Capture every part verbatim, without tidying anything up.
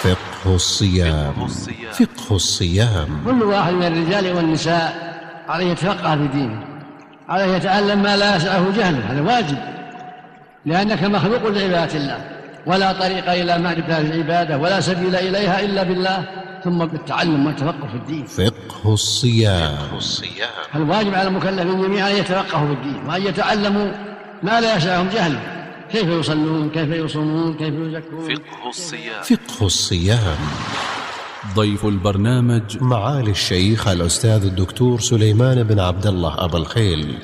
فقه الصيام. فقه الصيام. كل واحد من الرجال والنساء عليه يتفقه في دينه، عليه يتعلم ما لا يسعه جهله، هذا واجب، لأنك مخلوق لعبادة الله، ولا طريق إلى معرفة العبادة ولا سبيل إليها إلا بالله، ثم بالتعلم والتفقه في الدين. فقه الصيام. الواجب على المكلفين جميعا أن يتفقهوا في الدين وأن يتعلموا ما لا يسعهم جهله، كيف يصلون، كيف يصومون، كيف يزكون. فقه الصيام. فقه الصيام. ضيف البرنامج معالي الشيخ الأستاذ الدكتور سليمان بن عبد الله أبا الخيل.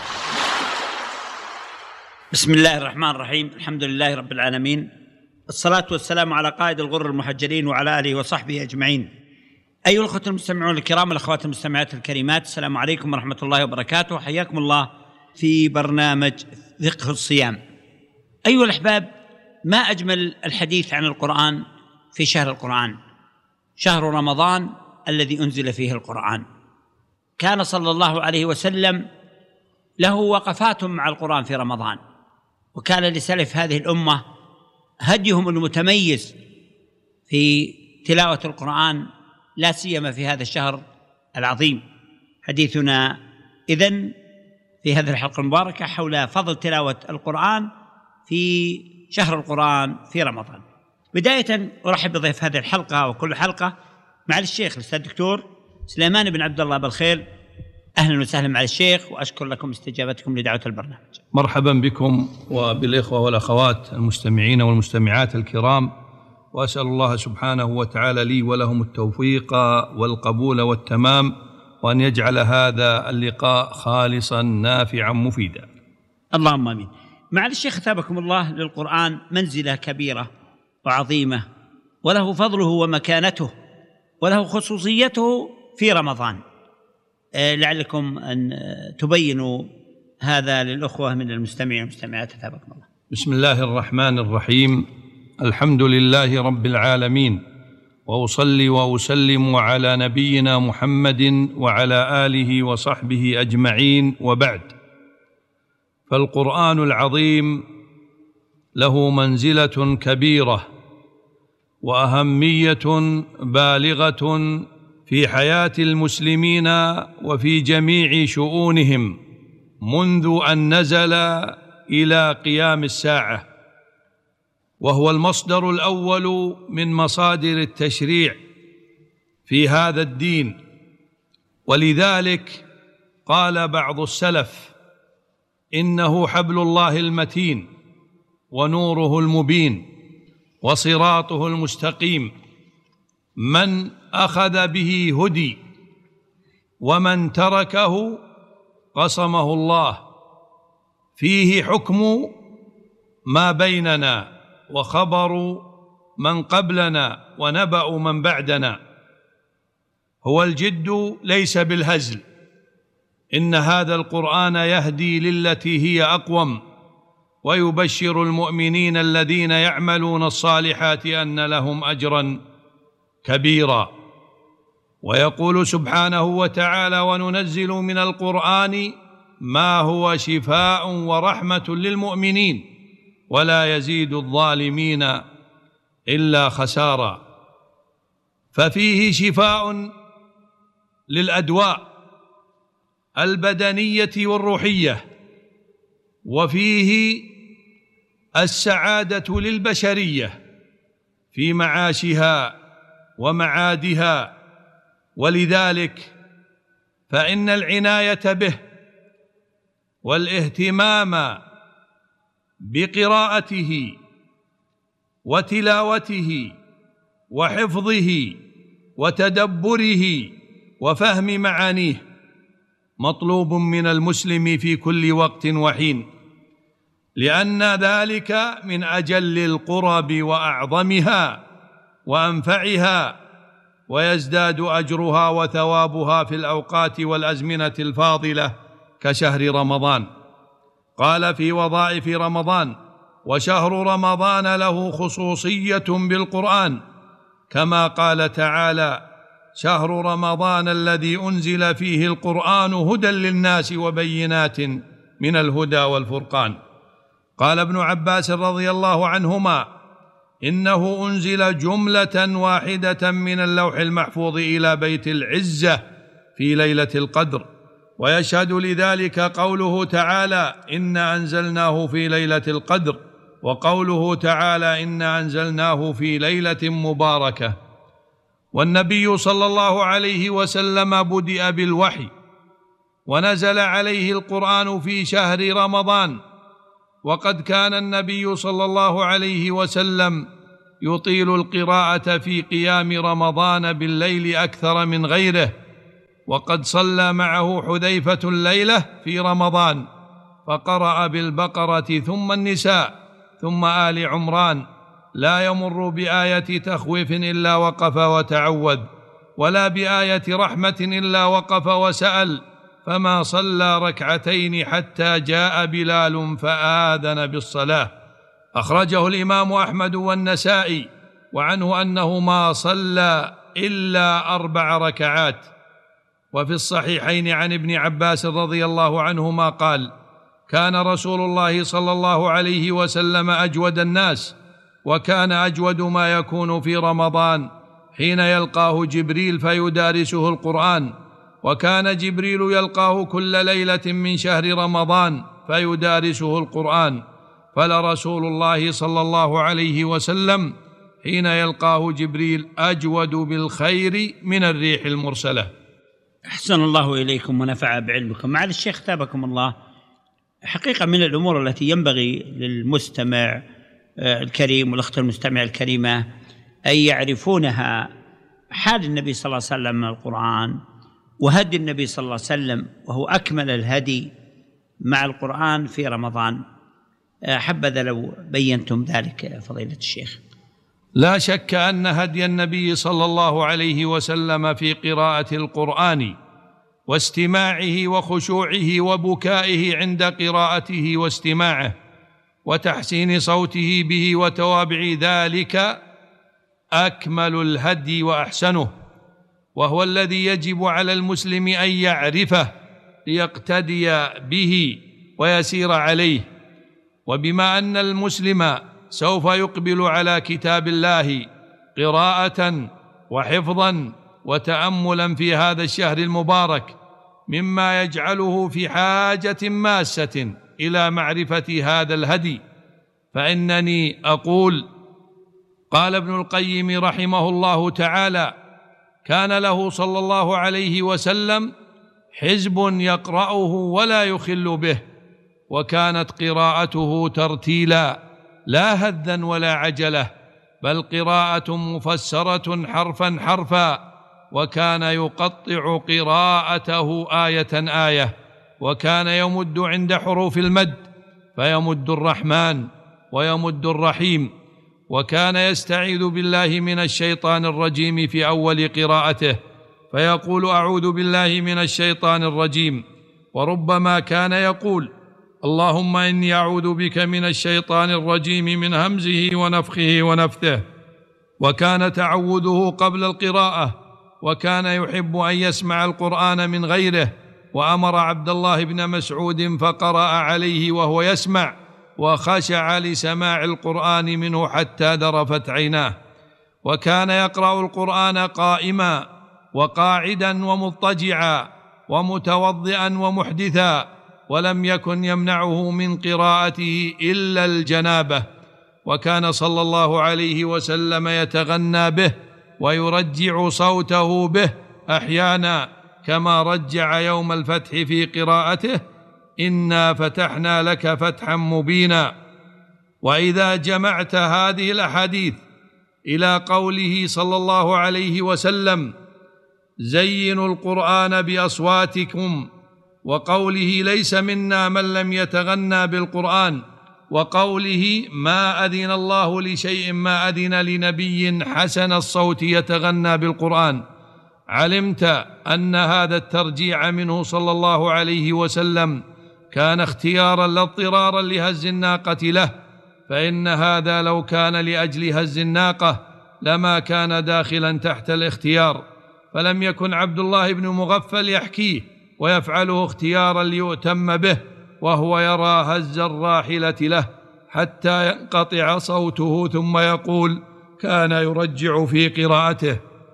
بسم الله الرحمن الرحيم، الحمد لله رب العالمين، الصلاة والسلام على قائد الغر المحجلين وعلى آله وصحبه أجمعين. أيها الأخوة المستمعون الكرام والأخوات المستمعات الكريمات، السلام عليكم ورحمة الله وبركاته، حياكم الله في برنامج فقه الصيام. أيها الأحباب، ما أجمل الحديث عن القرآن في شهر القرآن، شهر رمضان الذي أنزل فيه القرآن. كان صلى الله عليه وسلم له وقفات مع القرآن في رمضان، وكان لسلف هذه الأمة هديهم المتميز في تلاوة القرآن، لا سيما في هذا الشهر العظيم. حديثنا إذن في هذه الحلقة المباركة حول فضل تلاوة القرآن في شهر القرآن في رمضان. بداية أرحب بضيف هذه الحلقة وكل حلقة مع الشيخ الأستاذ الدكتور سليمان بن عبد الله أبا الخيل. أهلا وسهلا مع الشيخ، وأشكر لكم استجابتكم لدعوة البرنامج. مرحبا بكم وبالإخوة والأخوات المستمعين والمستمعات الكرام، وأسأل الله سبحانه وتعالى لي ولهم التوفيق والقبول والتمام، وأن يجعل هذا اللقاء خالصا نافعا مفيدا. اللهم آمين. مع الشيخ أثابكم الله، للقرآن منزلة كبيرة وعظيمة، وله فضله ومكانته، وله خصوصيته في رمضان. لعلكم أن تبينوا هذا للأخوة من المستمعين والمستمعات. أثابكم الله. بسم الله الرحمن الرحيم. الحمد لله رب العالمين، وأصلي وأسلم على نبينا محمد وعلى آله وصحبه أجمعين، وبعد. فالقرآن العظيم له منزلة كبيرة وأهمية بالغة في حياة المسلمين وفي جميع شؤونهم منذ أن نزل إلى قيام الساعة، وهو المصدر الأول من مصادر التشريع في هذا الدين. ولذلك قال بعض السلف: إنه حبل الله المتين، ونوره المبين، وصراطه المستقيم، من أخذ به هدي، ومن تركه قصمه الله. فيه حكم ما بيننا، وخبر من قبلنا، ونبأ من بعدنا. هو الجد ليس بالهزل. إن هذا القرآن يهدي للتي هي أقوم، ويبشر المؤمنين الذين يعملون الصالحات أن لهم أجرا كبيرا. ويقول سبحانه وتعالى: وننزل من القرآن ما هو شفاء ورحمة للمؤمنين ولا يزيد الظالمين إلا خسارا. ففيه شفاء للأدواء البدنية والروحية، وفيه السعادة للبشرية في معاشها ومعادها. ولذلك فإن العناية به والاهتمام بقراءته وتلاوته وحفظه وتدبره وفهم معانيه مطلوب من المسلم في كل وقت وحين، لأن ذلك من أجل القرب وأعظمها وأنفعها، ويزداد أجرها وثوابها في الأوقات والأزمنة الفاضلة كشهر رمضان. قال في وظائف رمضان: وشهر رمضان له خصوصية بالقرآن، كما قال تعالى: شهر رمضان الذي أنزل فيه القرآن هدى للناس وبينات من الهدى والفرقان. قال ابن عباس رضي الله عنهما: إنه أنزل جملة واحدة من اللوح المحفوظ إلى بيت العزة في ليلة القدر. ويشهد لذلك قوله تعالى: إنا أنزلناه في ليلة القدر، وقوله تعالى: إنا أنزلناه في ليلة مباركة. والنبي صلى الله عليه وسلم بدأ بالوحي ونزل عليه القرآن في شهر رمضان، وقد كان النبي صلى الله عليه وسلم يطيل القراءة في قيام رمضان بالليل أكثر من غيره، وقد صلى معه حذيفة الليلة في رمضان فقرأ بالبقرة ثم النساء ثم آل عمران، لا يمر بآية تخويف إلا وقف وتعوذ، ولا بآية رحمة إلا وقف وسأل، فما صلى ركعتين حتى جاء بلال فآذن بالصلاة. أخرجه الإمام أحمد والنسائي، وعنه أنه ما صلى إلا أربع ركعات. وفي الصحيحين عن ابن عباس رضي الله عنهما قال: كان رسول الله صلى الله عليه وسلم أجود الناس، وكان أجود ما يكون في رمضان حين يلقاه جبريل فيدارسه القرآن، وكان جبريل يلقاه كل ليلة من شهر رمضان فيدارسه القرآن، فلرسول الله صلى الله عليه وسلم حين يلقاه جبريل أجود بالخير من الريح المرسلة. أحسن الله إليكم ونفع بعلمكم. معالي الشيخ ثابكم الله، حقيقة من الأمور التي ينبغي للمستمع الكريم والأخت المستمع الكريمة أن يعرفونها حال النبي صلى الله عليه وسلم من القرآن، وهدي النبي صلى الله عليه وسلم، وهو أكمل الهدي مع القرآن في رمضان. حبذا لو بينتم ذلك فضيلة الشيخ. لا شك أن هدي النبي صلى الله عليه وسلم في قراءة القرآن واستماعه وخشوعه وبكائه عند قراءته واستماعه وتحسين صوته به وتوابع ذلك أكمل الهدي وأحسنه، وهو الذي يجب على المسلم أن يعرفه ليقتدي به ويسير عليه. وبما أن المسلم سوف يقبل على كتاب الله قراءة وحفظا وتأملا في هذا الشهر المبارك، مما يجعله في حاجة ماسة إلى معرفة هذا الهدي، فإنني أقول: قال ابن القيم رحمه الله تعالى: كان له صلى الله عليه وسلم حزب يقرأه ولا يخل به، وكانت قراءته ترتيلا لا هذا ولا عجلة، بل قراءة مفسرة حرفا حرفا، وكان يقطع قراءته آية آية، وكان يمد عند حروف المد فيمد الرحمن ويمد الرحيم، وكان يستعيذ بالله من الشيطان الرجيم في أول قراءته فيقول: أعوذ بالله من الشيطان الرجيم، وربما كان يقول: اللهم إني أعوذ بك من الشيطان الرجيم من همزه ونفخه ونفثه. وكان تعوذه قبل القراءة، وكان يحب أن يسمع القرآن من غيره، وأمر عبد الله بن مسعود فقرأ عليه وهو يسمع، وخشع لسماع القرآن منه حتى ذرفت عيناه. وكان يقرأ القرآن قائما وقاعدا ومضطجعا ومتوضئا ومحدثا، ولم يكن يمنعه من قراءته إلا الجنابة. وكان صلى الله عليه وسلم يتغنى به ويرجع صوته به أحيانا، كما رجع يوم الفتح في قراءته: إنا فتحنا لك فتحا مبينا. وإذا جمعت هذه الأحاديث إلى قوله صلى الله عليه وسلم: زينوا القرآن بأصواتكم، وقوله: ليس منا من لم يتغنى بالقرآن، وقوله: ما أذن الله لشيء ما أذن لنبي حسن الصوت يتغنى بالقرآن، علمت أن هذا الترجيع منه صلى الله عليه وسلم كان اختيارا لا اضطرارا لهز الناقة له، فإن هذا لو كان لأجل هز الناقة لما كان داخلا تحت الاختيار، فلم يكن عبد الله بن مغفل يحكيه ويفعله اختيارا ليؤتم به وهو يرى هز الراحلة له، حتى ينقطع صوته، ثم يقول: كان يرجع في قراءته،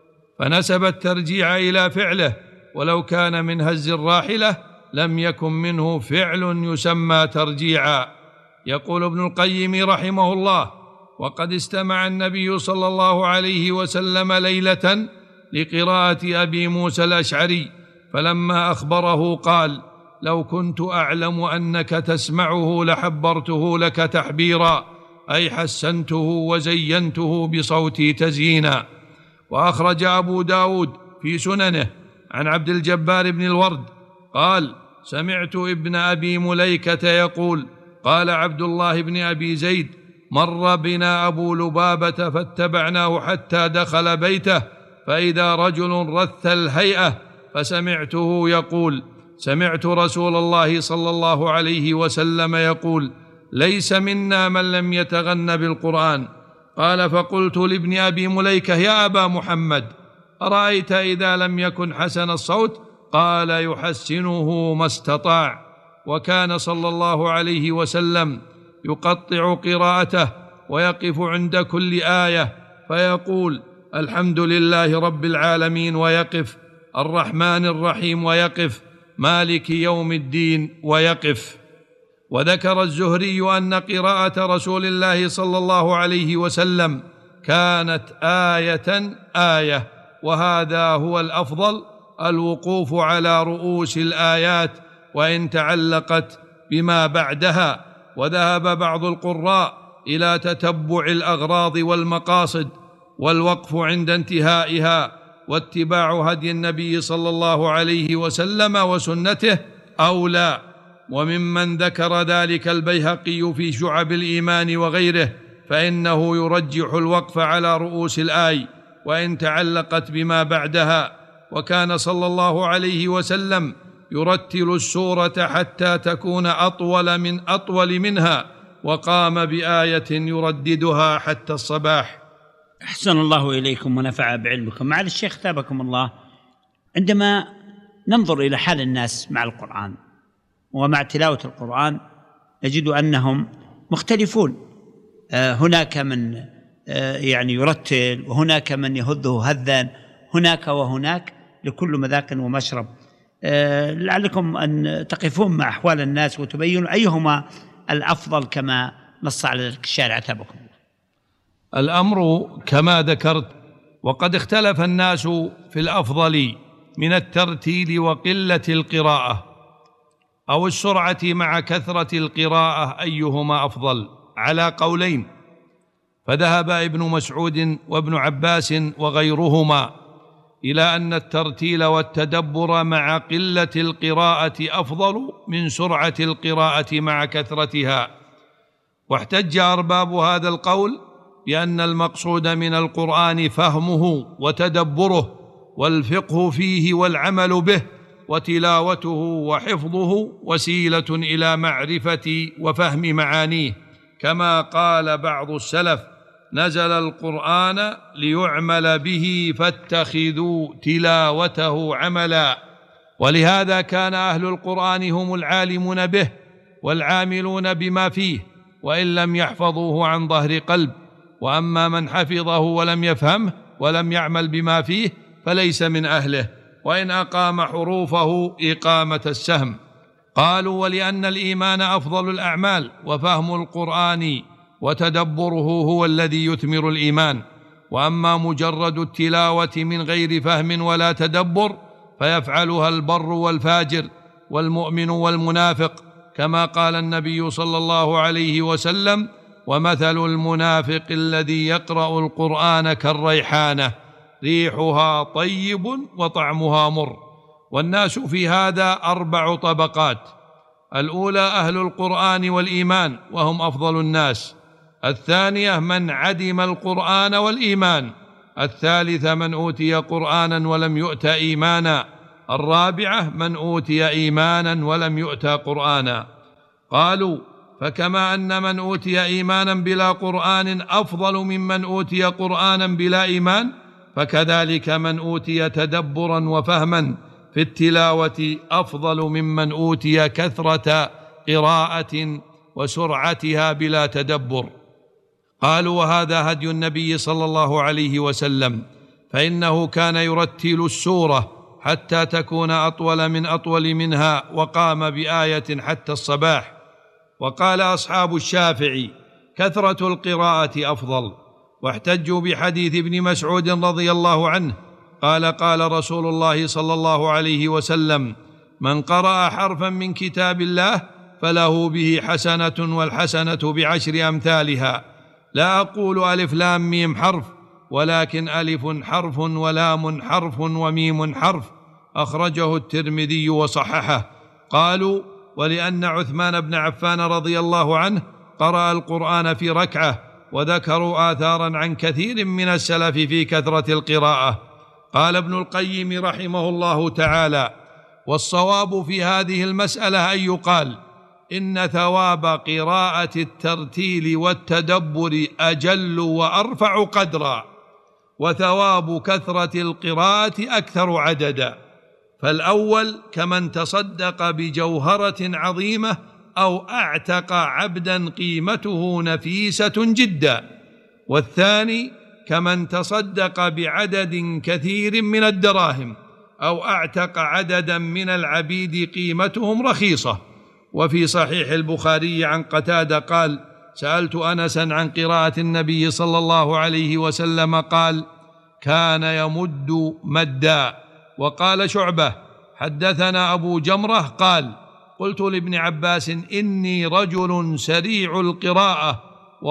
فنسب الترجيع إلى فعله، ولو كان من هز الراحلة لم يكن منه فعل يسمى ترجيعا. يقول ابن القيم رحمه الله: وقد استمع النبي صلى الله عليه وسلم ليلة لقراءة أبي موسى الأشعري، فلما أخبره قال: لو كنت أعلم أنك تسمعه لحبرته لك تحبيرا، أي حسنته وزينته بصوتي تزيينا. وأخرج أبو داود في سننه عن عبد الجبار بن الورد قال: سمعت ابن أبي مليكة يقول: قال عبد الله بن أبي زيد: مر بنا أبو لبابة فاتبعناه حتى دخل بيته، فإذا رجل رث الهيئة، فسمعته يقول: سمعت رسول الله صلى الله عليه وسلم يقول: ليس منا من لم يتغن بالقرآن. قال: فقلت لابن أبي مليكة: يا أبا محمد، أرأيت إذا لم يكن حسن الصوت؟ قال: يحسنه ما استطاع. وكان صلى الله عليه وسلم يقطع قراءته ويقف عند كل آية فيقول: الحمد لله رب العالمين، ويقف، الرحمن الرحيم، ويقف، مالك يوم الدين، ويقف. وذكر الزهري أن قراءة رسول الله صلى الله عليه وسلم كانت آية آية، وهذا هو الأفضل، الوقوف على رؤوس الآيات وإن تعلقت بما بعدها. وذهب بعض القراء إلى تتبع الأغراض والمقاصد والوقف عند انتهائها، واتباع هدي النبي صلى الله عليه وسلم وسنته أولى. وممن ذكر ذلك البيهقي في شعب الإيمان وغيره، فإنه يرجح الوقف على رؤوس الآي وإن تعلقت بما بعدها. وكان صلى الله عليه وسلم يرتل السورة حتى تكون أطول من أطول منها، وقام بآية يرددها حتى الصباح. أحسن الله إليكم ونفع بعلمكم. معالي الشيخ ثابكم الله، عندما ننظر إلى حال الناس مع القرآن ومع تلاوة القرآن نجد أنهم مختلفون. هناك من يعني يرتل، وهناك من يهذه هذا، هناك وهناك، لكل مذاق ومشرب. لعلكم أن تقفون مع أحوال الناس وتبينوا أيهما الأفضل كما نص على الشارع ثابكم الله. الأمر كما ذكرت، وقد اختلف الناس في الأفضل من الترتيل وقلة القراءة أو السرعة مع كثرة القراءة، أيهما أفضل، على قولين. فذهب ابن مسعود وابن عباس وغيرهما إلى أن الترتيل والتدبر مع قلة القراءة أفضل من سرعة القراءة مع كثرتها. واحتج أرباب هذا القول بأن المقصود من القرآن فهمه وتدبره والفقه فيه والعمل به، وتلاوته وحفظه وسيلة إلى معرفة وفهم معانيه، كما قال بعض السلف: نزل القرآن ليعمل به فاتخذوا تلاوته عملا. ولهذا كان أهل القرآن هم العالمون به والعاملون بما فيه، وإن لم يحفظوه عن ظهر قلب. وأما من حفظه ولم يفهمه ولم يعمل بما فيه فليس من أهله، وإن أقام حروفه إقامة السهم. قالوا: ولأن الإيمان أفضل الأعمال، وفهم القرآن وتدبره هو الذي يثمر الإيمان. وأما مجرد التلاوة من غير فهم ولا تدبر فيفعلها البر والفاجر والمؤمن والمنافق، كما قال النبي صلى الله عليه وسلم: ومثل المنافق الذي يقرأ القرآن كالريحانة، ريحها طيب وطعمها مر. والناس في هذا أربع طبقات: الأولى أهل القرآن والإيمان، وهم أفضل الناس. الثانية من عدم القرآن والإيمان. الثالثة من أوتي قرآنا ولم يؤت إيمانا. الرابعة من أوتي إيمانا ولم يؤت قرآنا. قالوا: فكما أن من أوتي إيمانا بلا قرآن أفضل ممن أوتي قرآنا بلا إيمان، فكذلك من أوتي تدبرا وفهما في التلاوة أفضل ممن أوتي كثرة قراءة وسرعتها بلا تدبر. قالوا: وهذا هدي النبي صلى الله عليه وسلم، فإنه كان يرتل السورة حتى تكون أطول من أطول منها، وقام بآية حتى الصباح. وقال أصحاب الشافعي: كثرة القراءة أفضل، واحتجوا بحديث ابن مسعود رضي الله عنه قال: قال رسول الله صلى الله عليه وسلم: من قرأ حرفا من كتاب الله فله به حسنة، والحسنة بعشر أمثالها، لا أقول ألف لام ميم حرف، ولكن ألف حرف ولام حرف وميم حرف. أخرجه الترمذي وصححه. قالوا: ولأن عثمان بن عفان رضي الله عنه قرأ القرآن في ركعة، وذكروا آثارا عن كثير من السلف في كثرة القراءة. قال ابن القيم رحمه الله تعالى: والصواب في هذه المسألة أن يقال إن ثواب قراءة الترتيل والتدبر أجل وأرفع قدرا، وثواب كثرة القراءة أكثر عددا. فالأول كمن تصدق بجوهرة عظيمة أو أعتق عبدا قيمته نفيسة جدا، والثاني كمن تصدق بعدد كثير من الدراهم أو أعتق عددا من العبيد قيمتهم رخيصة. وفي صحيح البخاري عن قتادة قال: سألت أنسا عن قراءة النبي صلى الله عليه وسلم قال: كان يمد مدا. وقال شعبة: حدثنا أبو جمرة قال: قلت لابن عباس: إني رجل سريع القراءة،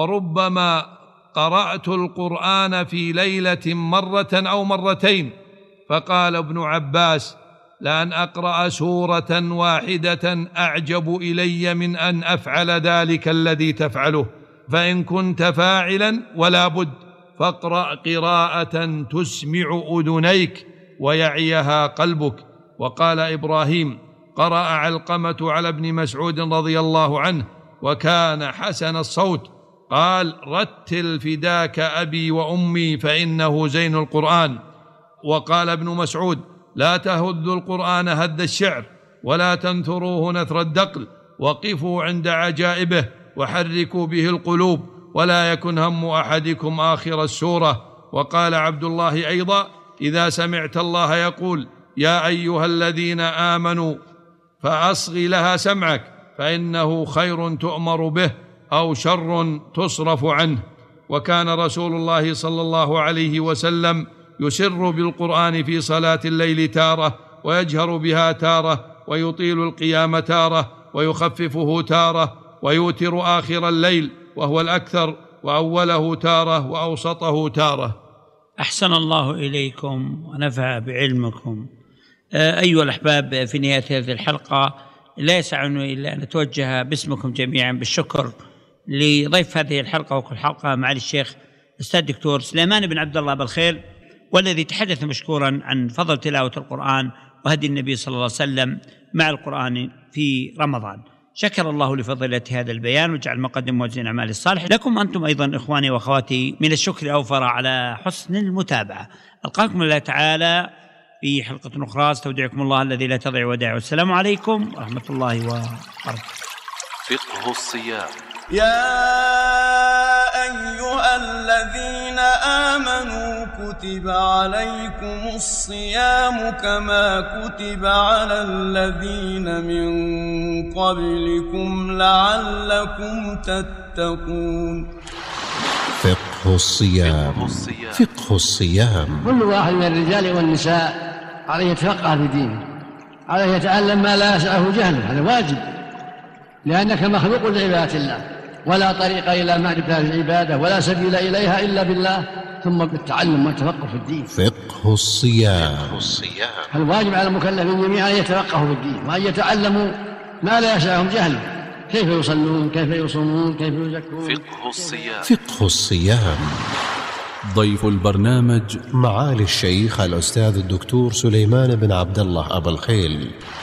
وربما قرأت القرآن في ليلة مرة أو مرتين. فقال ابن عباس: لأن أقرأ سورة واحدة أعجب إلي من أن أفعل ذلك الذي تفعله، فإن كنت فاعلا ولا بد فاقرأ قراءة تسمع أذنيك ويعيها قلبك. وقال إبراهيم: قرأ علقمة على ابن مسعود رضي الله عنه وكان حسن الصوت، قال: رتل فداك أبي وأمي فإنه زين القرآن. وقال ابن مسعود: لا تهذوا القرآن هذ الشعر، ولا تنثروه نثر الدقل، وقفوا عند عجائبه وحركوا به القلوب، ولا يكن هم أحدكم آخر السورة. وقال عبد الله أيضا: إذا سمعت الله يقول: يا أيها الذين آمنوا فأصغي لها سمعك، فإنه خير تؤمر به أو شر تصرف عنه. وكان رسول الله صلى الله عليه وسلم يسر بالقرآن في صلاة الليل تارة، ويجهر بها تارة، ويطيل القيام تارة، ويخففه تارة، ويوتر آخر الليل وهو الأكثر، وأوله تارة، وأوسطه تارة. أحسن الله إليكم ونفع بعلمكم. أيها الأحباب، في نهاية هذه الحلقة لا يسعنا إلا أن نتوجه باسمكم جميعا بالشكر لضيف هذه الحلقة وكل حلقة معالي الشيخ الأستاذ الدكتور سليمان بن عبد الله أبا الخير، والذي تحدث مشكورا عن فضل تلاوة القرآن وهدي النبي صلى الله عليه وسلم مع القرآن في رمضان. شكر الله لفضيلة هذا البيان وجعل مقدم موازين أعمال الصالح. لكم أنتم أيضا إخواني وأخواتي من الشكر أوفر على حسن المتابعة. ألقاكم الله تعالى في حلقة أخرى، استودعكم الله الذي لا تضيع ودائعه. السلام عليكم ورحمة الله وبركاته. فقه الصيام. يا أيها الذين آمنوا كتب عليكم الصيام كما كتب على الذين من قبلكم لعلكم تتقون. فقه الصيام. فقه الصيام. كل واحد من الرجال والنساء عليه يتفقه في دينه، عليه يتعلم ما لا يسعه جهله، هذا واجب، لأنك مخلوق لعبادة الله، ولا طريق إلى معرفة العبادة ولا سبيل إليها إلا بالله، ثم بالتعلم والتفقه في الدين. فقه الصيام. الواجب على المكلفين جميعا أن يتفقهوا في الدين، وأن يتعلموا ما لا يسعهم جهله، كيف يصلون، كيف يصومون، كيف يزكون. فقه الصيام. فقه الصيام. ضيف البرنامج معالي الشيخ الأستاذ الدكتور سليمان بن عبد الله أبا الخيل.